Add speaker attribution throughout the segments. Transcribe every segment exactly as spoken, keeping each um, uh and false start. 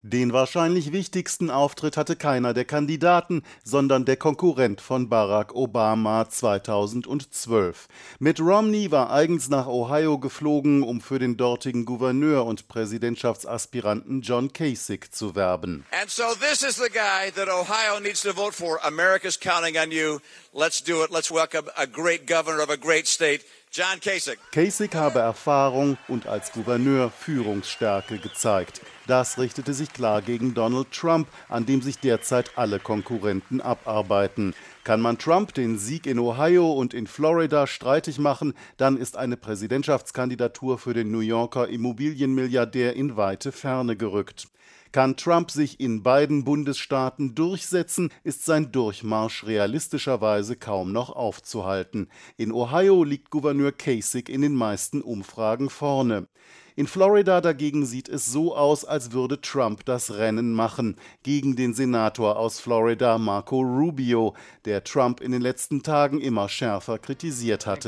Speaker 1: Den wahrscheinlich wichtigsten Auftritt hatte keiner der Kandidaten, sondern der Konkurrent von Barack Obama zweitausendzwölf. Mitt Romney war eigens nach Ohio geflogen, um für den dortigen Gouverneur und Präsidentschaftsaspiranten John Kasich zu werben.
Speaker 2: And so this is the guy that Ohio needs to vote for. America's counting on you. Let's do it. Let's welcome a great governor of a great state, John Kasich.
Speaker 1: Kasich habe Erfahrung und als Gouverneur Führungsstärke gezeigt. Das richtete sich klar gegen Donald Trump, an dem sich derzeit alle Konkurrenten abarbeiten. Kann man Trump den Sieg in Ohio und in Florida streitig machen, dann ist eine Präsidentschaftskandidatur für den New Yorker Immobilienmilliardär in weite Ferne gerückt. Kann Trump sich in beiden Bundesstaaten durchsetzen, ist sein Durchmarsch realistischerweise kaum noch aufzuhalten. In Ohio liegt Gouverneur Kasich in den meisten Umfragen vorne. In Florida dagegen sieht es so aus, als würde Trump das Rennen machen gegen den Senator aus Florida, Marco Rubio, der Trump in den letzten Tagen immer schärfer kritisiert hatte.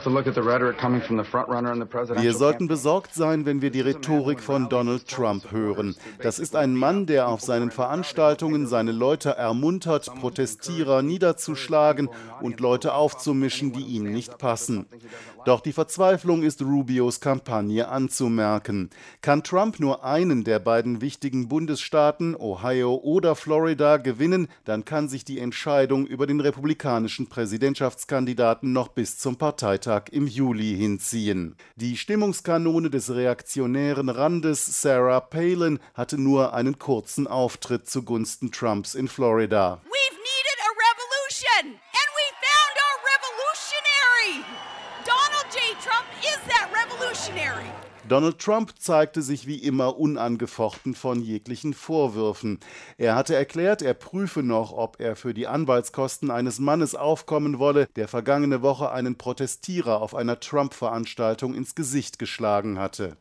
Speaker 1: Wir sollten besorgt sein, wenn wir die Rhetorik von Donald Trump hören. Das ist ein Mann, der auf seinen Veranstaltungen seine Leute ermuntert, Protestierer niederzuschlagen und Leute aufzumischen, die ihm nicht passen. Doch die Verzweiflung ist Rubios Kampagne anzumerken. Kann Trump nur einen der beiden wichtigen Bundesstaaten, Ohio oder Florida, gewinnen, dann kann sich die Entscheidung über den republikanischen Präsidentschaftskandidaten noch bis zum Parteitag im Juli hinziehen. Die Stimmungskanone des reaktionären Randes, Sarah Palin, hatte nur einen kurzen Auftritt zugunsten Trumps in Florida.
Speaker 3: We've needed a revolution, and we found our revolutionary. Donald J. Trump is that revolutionary.
Speaker 1: Donald Trump zeigte sich wie immer unangefochten von jeglichen Vorwürfen. Er hatte erklärt, er prüfe noch, ob er für die Anwaltskosten eines Mannes aufkommen wolle, der vergangene Woche einen Protestierer auf einer Trump-Veranstaltung ins Gesicht geschlagen hatte.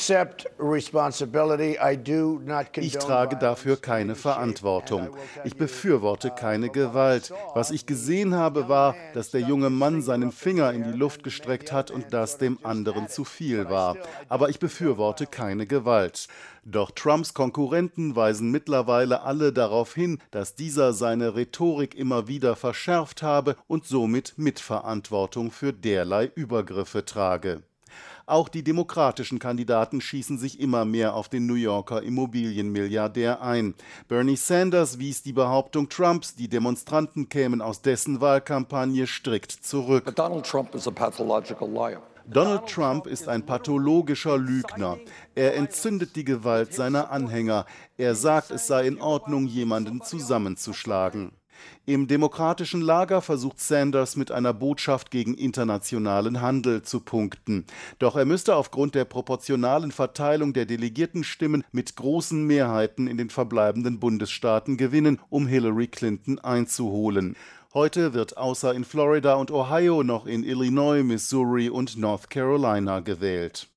Speaker 1: Ich trage dafür keine Verantwortung. Ich befürworte keine Gewalt. Was ich gesehen habe, war, dass der junge Mann seinen Finger in die Luft gestreckt hat und das dem anderen zu viel war. Aber ich befürworte keine Gewalt. Doch Trumps Konkurrenten weisen mittlerweile alle darauf hin, dass dieser seine Rhetorik immer wieder verschärft habe und somit Mitverantwortung für derlei Übergriffe trage. Auch die demokratischen Kandidaten schießen sich immer mehr auf den New Yorker Immobilienmilliardär ein. Bernie Sanders wies die Behauptung Trumps, die Demonstranten kämen aus dessen Wahlkampagne, strikt zurück.
Speaker 4: But Donald Trump is a pathological liar.
Speaker 1: Donald Trump ist ein pathologischer Lügner. Er entzündet die Gewalt seiner Anhänger. Er sagt, es sei in Ordnung, jemanden zusammenzuschlagen. Im demokratischen Lager versucht Sanders mit einer Botschaft gegen internationalen Handel zu punkten. Doch er müsste aufgrund der proportionalen Verteilung der Delegiertenstimmen mit großen Mehrheiten in den verbleibenden Bundesstaaten gewinnen, um Hillary Clinton einzuholen. Heute wird außer in Florida und Ohio noch in Illinois, Missouri und North Carolina gewählt.